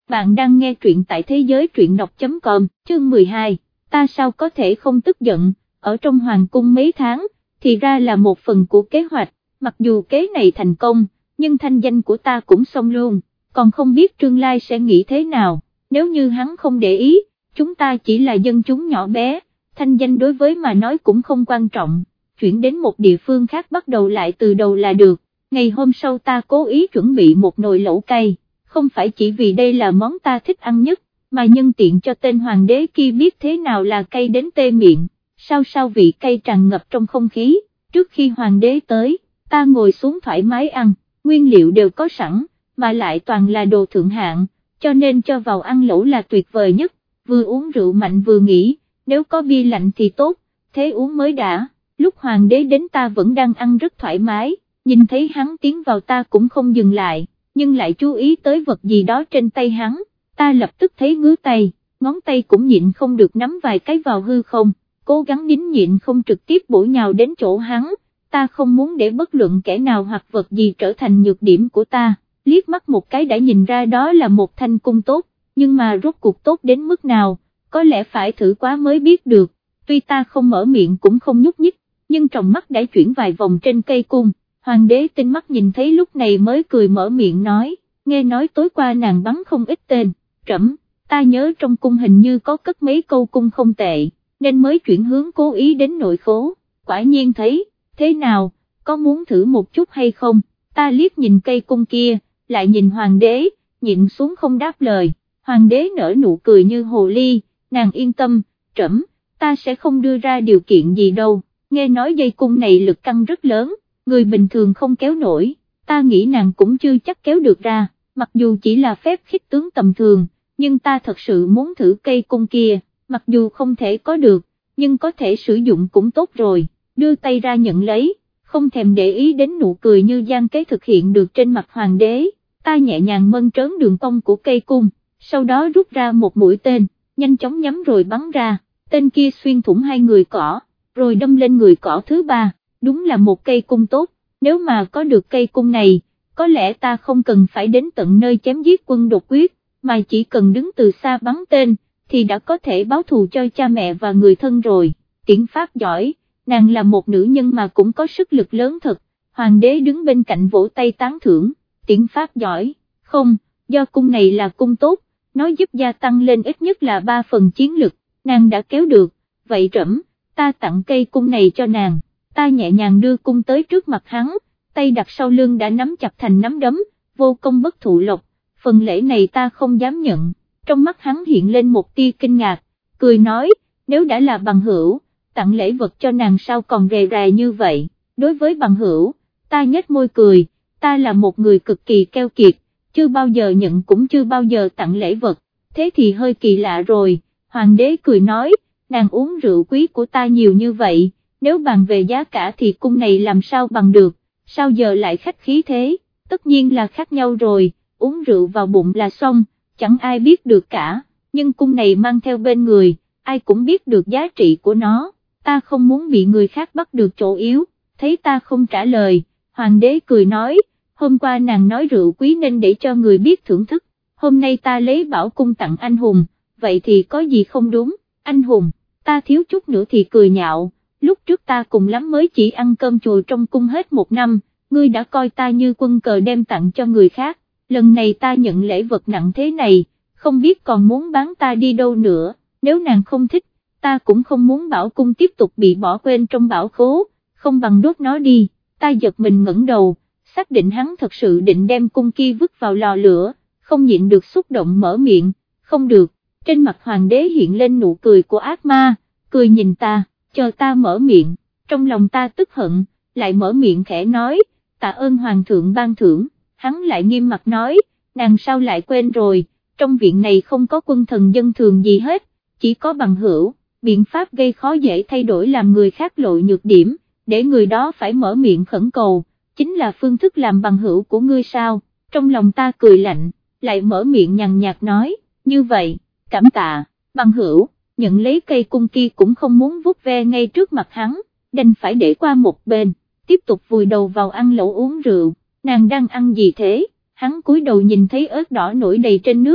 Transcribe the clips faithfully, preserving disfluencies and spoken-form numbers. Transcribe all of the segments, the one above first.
Bạn đang nghe truyện tại thế giới truyện đọc chấm com, chương mười hai, ta sao có thể không tức giận, ở trong hoàng cung mấy tháng, thì ra là một phần của kế hoạch, mặc dù kế này thành công, nhưng thanh danh của ta cũng xong luôn, còn không biết tương lai sẽ nghĩ thế nào, nếu như hắn không để ý, chúng ta chỉ là dân chúng nhỏ bé, thanh danh đối với mà nói cũng không quan trọng, chuyển đến một địa phương khác bắt đầu lại từ đầu là được, ngày hôm sau ta cố ý chuẩn bị một nồi lẩu cay. Không phải chỉ vì đây là món ta thích ăn nhất, mà nhân tiện cho tên hoàng đế kia biết thế nào là cay đến tê miệng, sao sao vị cay tràn ngập trong không khí, trước khi hoàng đế tới, ta ngồi xuống thoải mái ăn, nguyên liệu đều có sẵn, mà lại toàn là đồ thượng hạng, cho nên cho vào ăn lẩu là tuyệt vời nhất, vừa uống rượu mạnh vừa nghĩ, nếu có bia lạnh thì tốt, thế uống mới đã, lúc hoàng đế đến ta vẫn đang ăn rất thoải mái, nhìn thấy hắn tiến vào ta cũng không dừng lại. Nhưng lại chú ý tới vật gì đó trên tay hắn, ta lập tức thấy ngứa tay, ngón tay cũng nhịn không được nắm vài cái vào hư không, cố gắng nín nhịn không trực tiếp bổ nhào đến chỗ hắn, ta không muốn để bất luận kẻ nào hoặc vật gì trở thành nhược điểm của ta, liếc mắt một cái đã nhìn ra đó là một thanh cung tốt, nhưng mà rốt cuộc tốt đến mức nào, có lẽ phải thử quá mới biết được, tuy ta không mở miệng cũng không nhúc nhích, nhưng trong mắt đã chuyển vài vòng trên cây cung. Hoàng đế tinh mắt nhìn thấy lúc này mới cười mở miệng nói, nghe nói tối qua nàng bắn không ít tên, trẫm, ta nhớ trong cung hình như có cất mấy câu cung không tệ, nên mới chuyển hướng cố ý đến nội khố, quả nhiên thấy, thế nào, có muốn thử một chút hay không, ta liếc nhìn cây cung kia, lại nhìn hoàng đế, nhịn xuống không đáp lời, hoàng đế nở nụ cười như hồ ly, nàng yên tâm, trẫm, ta sẽ không đưa ra điều kiện gì đâu, nghe nói dây cung này lực căng rất lớn. Người bình thường không kéo nổi, ta nghĩ nàng cũng chưa chắc kéo được ra, mặc dù chỉ là phép khích tướng tầm thường, nhưng ta thật sự muốn thử cây cung kia, mặc dù không thể có được, nhưng có thể sử dụng cũng tốt rồi, đưa tay ra nhận lấy, không thèm để ý đến nụ cười như gian kế thực hiện được trên mặt hoàng đế, ta nhẹ nhàng mơn trớn đường cong của cây cung, sau đó rút ra một mũi tên, nhanh chóng nhắm rồi bắn ra, tên kia xuyên thủng hai người cỏ, rồi đâm lên người cỏ thứ ba. Đúng là một cây cung tốt, nếu mà có được cây cung này, có lẽ ta không cần phải đến tận nơi chém giết quân đột quyết, mà chỉ cần đứng từ xa bắn tên, thì đã có thể báo thù cho cha mẹ và người thân rồi, tiễn pháp giỏi, nàng là một nữ nhân mà cũng có sức lực lớn thật, hoàng đế đứng bên cạnh vỗ tay tán thưởng, tiễn pháp giỏi, không, do cung này là cung tốt, nó giúp gia tăng lên ít nhất là ba phần chiến lực, nàng đã kéo được, vậy trẫm, ta tặng cây cung này cho nàng. Ta nhẹ nhàng đưa cung tới trước mặt hắn, tay đặt sau lưng đã nắm chặt thành nắm đấm, vô công bất thụ lộc, phần lễ này ta không dám nhận, trong mắt hắn hiện lên một tia kinh ngạc, cười nói, nếu đã là bằng hữu, tặng lễ vật cho nàng sao còn rề rà như vậy, đối với bằng hữu, ta nhếch môi cười, ta là một người cực kỳ keo kiệt, chưa bao giờ nhận cũng chưa bao giờ tặng lễ vật, thế thì hơi kỳ lạ rồi, hoàng đế cười nói, nàng uống rượu quý của ta nhiều như vậy. Nếu bàn về giá cả thì cung này làm sao bằng được, sao giờ lại khách khí thế, tất nhiên là khác nhau rồi, uống rượu vào bụng là xong, chẳng ai biết được cả, nhưng cung này mang theo bên người, ai cũng biết được giá trị của nó, ta không muốn bị người khác bắt được chỗ yếu, thấy ta không trả lời, hoàng đế cười nói, hôm qua nàng nói rượu quý nên để cho người biết thưởng thức, hôm nay ta lấy bảo cung tặng anh hùng, vậy thì có gì không đúng, anh hùng, ta thiếu chút nữa thì cười nhạo. Lúc trước ta cùng lắm mới chỉ ăn cơm chùa trong cung hết một năm, ngươi đã coi ta như quân cờ đem tặng cho người khác, lần này ta nhận lễ vật nặng thế này, không biết còn muốn bán ta đi đâu nữa, nếu nàng không thích, ta cũng không muốn bảo cung tiếp tục bị bỏ quên trong bảo khố, không bằng đốt nó đi, ta giật mình ngẩng đầu, xác định hắn thật sự định đem cung kia vứt vào lò lửa, không nhịn được xúc động mở miệng, không được, trên mặt hoàng đế hiện lên nụ cười của ác ma, cười nhìn ta. Chờ ta mở miệng, trong lòng ta tức hận, lại mở miệng khẽ nói, tạ ơn hoàng thượng ban thưởng, hắn lại nghiêm mặt nói, nàng sao lại quên rồi, trong viện này không có quân thần dân thường gì hết, chỉ có bằng hữu, biện pháp gây khó dễ thay đổi làm người khác lộ nhược điểm, để người đó phải mở miệng khẩn cầu, chính là phương thức làm bằng hữu của ngươi sao, trong lòng ta cười lạnh, lại mở miệng nhàn nhạt nói, như vậy, cảm tạ, bằng hữu. Nhận lấy cây cung kia cũng không muốn vuốt ve ngay trước mặt hắn, đành phải để qua một bên, tiếp tục vùi đầu vào ăn lẩu uống rượu, nàng đang ăn gì thế, hắn cúi đầu nhìn thấy ớt đỏ nổi đầy trên nước,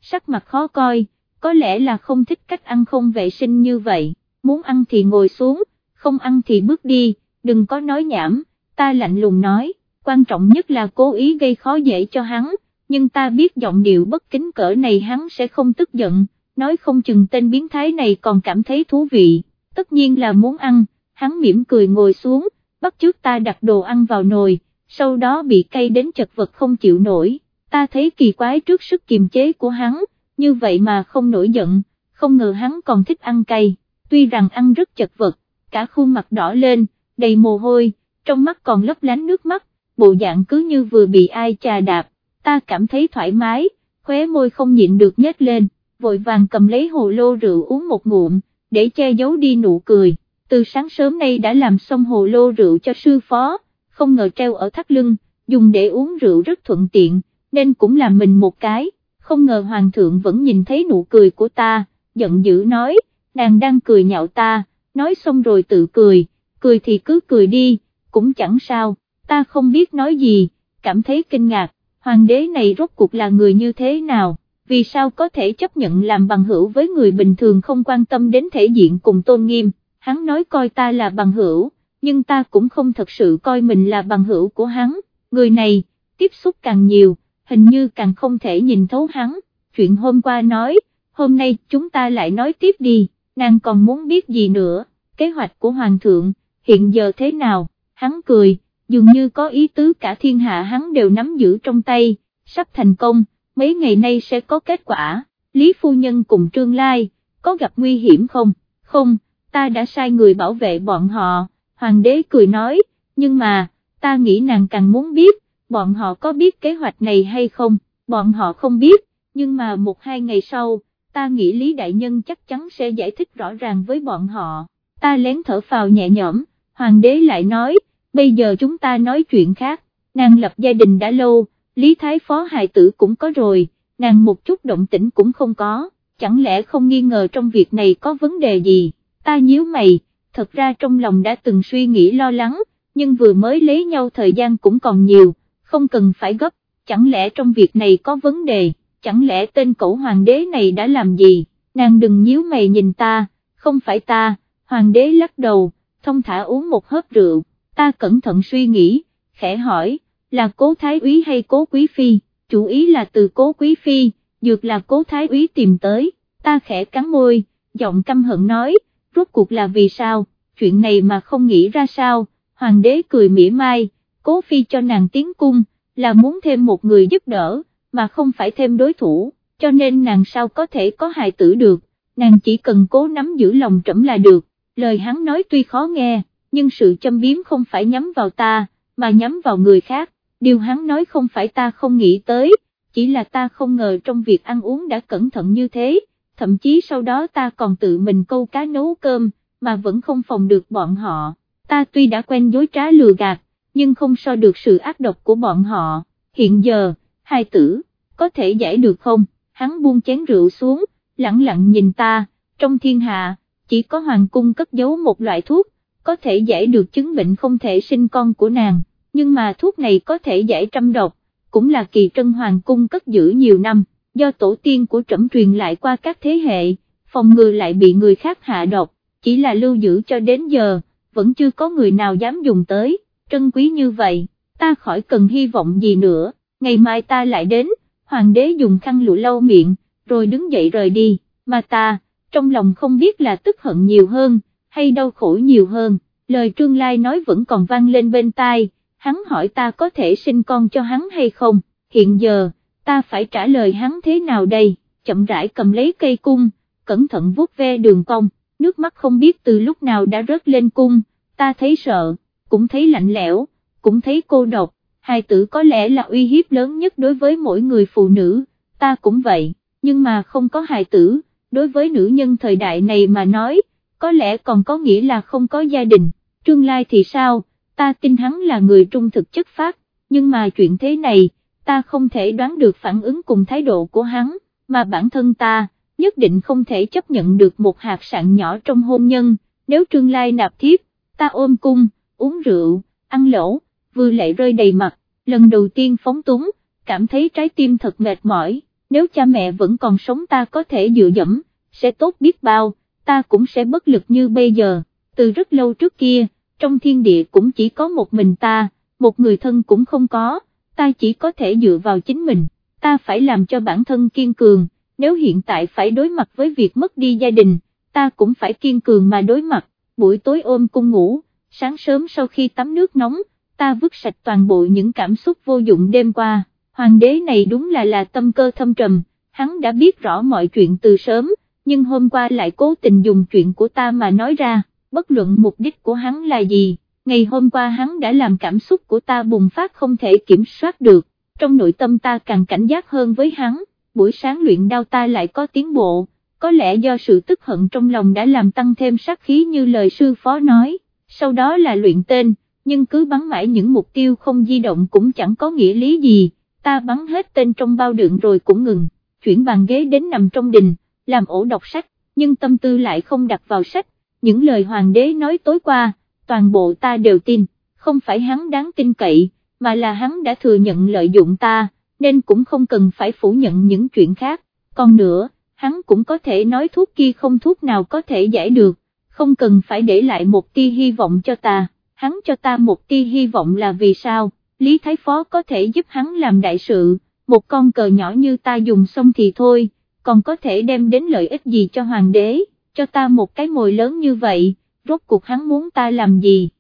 sắc mặt khó coi, có lẽ là không thích cách ăn không vệ sinh như vậy, muốn ăn thì ngồi xuống, không ăn thì bước đi, đừng có nói nhảm, ta lạnh lùng nói, quan trọng nhất là cố ý gây khó dễ cho hắn, nhưng ta biết giọng điệu bất kính cỡ này hắn sẽ không tức giận, nói không chừng tên biến thái này còn cảm thấy thú vị, tất nhiên là muốn ăn, hắn mỉm cười ngồi xuống, bắt chước ta đặt đồ ăn vào nồi, sau đó bị cay đến chật vật không chịu nổi, ta thấy kỳ quái trước sức kiềm chế của hắn, như vậy mà không nổi giận, không ngờ hắn còn thích ăn cay, tuy rằng ăn rất chật vật, cả khuôn mặt đỏ lên, đầy mồ hôi, trong mắt còn lấp lánh nước mắt, bộ dạng cứ như vừa bị ai chà đạp, ta cảm thấy thoải mái, khóe môi không nhịn được nhếch lên, vội vàng cầm lấy hồ lô rượu uống một ngụm, để che giấu đi nụ cười, từ sáng sớm nay đã làm xong hồ lô rượu cho sư phó, không ngờ treo ở thắt lưng, dùng để uống rượu rất thuận tiện, nên cũng làm mình một cái, không ngờ hoàng thượng vẫn nhìn thấy nụ cười của ta, giận dữ nói, nàng đang cười nhạo ta, nói xong rồi tự cười, cười thì cứ cười đi, cũng chẳng sao, ta không biết nói gì, cảm thấy kinh ngạc, hoàng đế này rốt cuộc là người như thế nào, vì sao có thể chấp nhận làm bằng hữu với người bình thường không quan tâm đến thể diện cùng tôn nghiêm, hắn nói coi ta là bằng hữu, nhưng ta cũng không thật sự coi mình là bằng hữu của hắn, người này, tiếp xúc càng nhiều, hình như càng không thể nhìn thấu hắn, chuyện hôm qua nói, hôm nay chúng ta lại nói tiếp đi, nàng còn muốn biết gì nữa, kế hoạch của hoàng thượng, hiện giờ thế nào, hắn cười, dường như có ý tứ cả thiên hạ hắn đều nắm giữ trong tay, sắp thành công, mấy ngày nay sẽ có kết quả, Lý Phu Nhân cùng Trương Lai, có gặp nguy hiểm không, không, ta đã sai người bảo vệ bọn họ, hoàng đế cười nói, nhưng mà, ta nghĩ nàng càng muốn biết, bọn họ có biết kế hoạch này hay không, bọn họ không biết, nhưng mà một hai ngày sau, ta nghĩ Lý Đại Nhân chắc chắn sẽ giải thích rõ ràng với bọn họ, ta lén thở phào nhẹ nhõm, hoàng đế lại nói, bây giờ chúng ta nói chuyện khác, nàng lập gia đình đã lâu, Lý Thái Phó hài tử cũng có rồi, nàng một chút động tĩnh cũng không có, chẳng lẽ không nghi ngờ trong việc này có vấn đề gì, ta nhíu mày, thật ra trong lòng đã từng suy nghĩ lo lắng, nhưng vừa mới lấy nhau thời gian cũng còn nhiều, không cần phải gấp, chẳng lẽ trong việc này có vấn đề, chẳng lẽ tên cẩu hoàng đế này đã làm gì, nàng đừng nhíu mày nhìn ta, không phải ta, hoàng đế lắc đầu, thông thả uống một hớp rượu, ta cẩn thận suy nghĩ, khẽ hỏi, là Cố Thái Úy hay Cố Quý Phi, chủ ý là từ Cố Quý Phi, dược là Cố Thái Úy tìm tới, ta khẽ cắn môi, giọng căm hận nói, rốt cuộc là vì sao, chuyện này mà không nghĩ ra sao, hoàng đế cười mỉa mai, Cố Phi cho nàng tiến cung, là muốn thêm một người giúp đỡ, mà không phải thêm đối thủ, cho nên nàng sao có thể có hài tử được, nàng chỉ cần cố nắm giữ lòng trẫm là được, lời hắn nói tuy khó nghe, nhưng sự châm biếm không phải nhắm vào ta, mà nhắm vào người khác, điều hắn nói không phải ta không nghĩ tới, chỉ là ta không ngờ trong việc ăn uống đã cẩn thận như thế, thậm chí sau đó ta còn tự mình câu cá nấu cơm, mà vẫn không phòng được bọn họ, ta tuy đã quen dối trá lừa gạt, nhưng không so được sự ác độc của bọn họ, hiện giờ, hai tử, có thể giải được không, hắn buông chén rượu xuống, lặng lặng nhìn ta, trong thiên hạ, chỉ có hoàng cung cất giấu một loại thuốc, có thể giải được chứng bệnh không thể sinh con của nàng, nhưng mà thuốc này có thể giải trăm độc, cũng là kỳ trân hoàng cung cất giữ nhiều năm, do tổ tiên của trẫm truyền lại qua các thế hệ, phòng ngừa lại bị người khác hạ độc, chỉ là lưu giữ cho đến giờ, vẫn chưa có người nào dám dùng tới, trân quý như vậy, ta khỏi cần hy vọng gì nữa, ngày mai ta lại đến, hoàng đế dùng khăn lụa lau miệng, rồi đứng dậy rời đi, mà ta, trong lòng không biết là tức hận nhiều hơn, hay đau khổ nhiều hơn, lời Trương Lai nói vẫn còn vang lên bên tai, hắn hỏi ta có thể sinh con cho hắn hay không, hiện giờ, ta phải trả lời hắn thế nào đây, chậm rãi cầm lấy cây cung, cẩn thận vuốt ve đường cong, nước mắt không biết từ lúc nào đã rớt lên cung, ta thấy sợ, cũng thấy lạnh lẽo, cũng thấy cô độc, hài tử có lẽ là uy hiếp lớn nhất đối với mỗi người phụ nữ, ta cũng vậy, nhưng mà không có hài tử, đối với nữ nhân thời đại này mà nói, có lẽ còn có nghĩa là không có gia đình, Trương Lai thì sao, ta tin hắn là người trung thực chất phác, nhưng mà chuyện thế này, ta không thể đoán được phản ứng cùng thái độ của hắn, mà bản thân ta, nhất định không thể chấp nhận được một hạt sạn nhỏ trong hôn nhân, nếu Trương Lai nạp thiếp, ta ôm cung, uống rượu, ăn lẩu, vừa lệ rơi đầy mặt, lần đầu tiên phóng túng, cảm thấy trái tim thật mệt mỏi, nếu cha mẹ vẫn còn sống ta có thể dựa dẫm, sẽ tốt biết bao, ta cũng sẽ bất lực như bây giờ. Từ rất lâu trước kia, trong thiên địa cũng chỉ có một mình ta, một người thân cũng không có, ta chỉ có thể dựa vào chính mình, ta phải làm cho bản thân kiên cường, nếu hiện tại phải đối mặt với việc mất đi gia đình, ta cũng phải kiên cường mà đối mặt. Buổi tối ôm cung ngủ, sáng sớm sau khi tắm nước nóng, ta vứt sạch toàn bộ những cảm xúc vô dụng đêm qua. Hoàng đế này đúng là là tâm cơ thâm trầm, hắn đã biết rõ mọi chuyện từ sớm, nhưng hôm qua lại cố tình dùng chuyện của ta mà nói ra, bất luận mục đích của hắn là gì, ngày hôm qua hắn đã làm cảm xúc của ta bùng phát không thể kiểm soát được, trong nội tâm ta càng cảnh giác hơn với hắn. Buổi sáng luyện đao ta lại có tiến bộ, có lẽ do sự tức hận trong lòng đã làm tăng thêm sát khí như lời sư phó nói, sau đó là luyện tên, nhưng cứ bắn mãi những mục tiêu không di động cũng chẳng có nghĩa lý gì, ta bắn hết tên trong bao đựng rồi cũng ngừng, chuyển bàn ghế đến nằm trong đình, làm ổ đọc sách, nhưng tâm tư lại không đặt vào sách, những lời hoàng đế nói tối qua, toàn bộ ta đều tin, không phải hắn đáng tin cậy, mà là hắn đã thừa nhận lợi dụng ta, nên cũng không cần phải phủ nhận những chuyện khác, còn nữa, hắn cũng có thể nói thuốc kia không thuốc nào có thể giải được, không cần phải để lại một tia hy vọng cho ta, hắn cho ta một tia hy vọng là vì sao, Lý Thái Phó có thể giúp hắn làm đại sự, một con cờ nhỏ như ta dùng xong thì thôi, còn có thể đem đến lợi ích gì cho hoàng đế, cho ta một cái mồi lớn như vậy, rốt cuộc hắn muốn ta làm gì?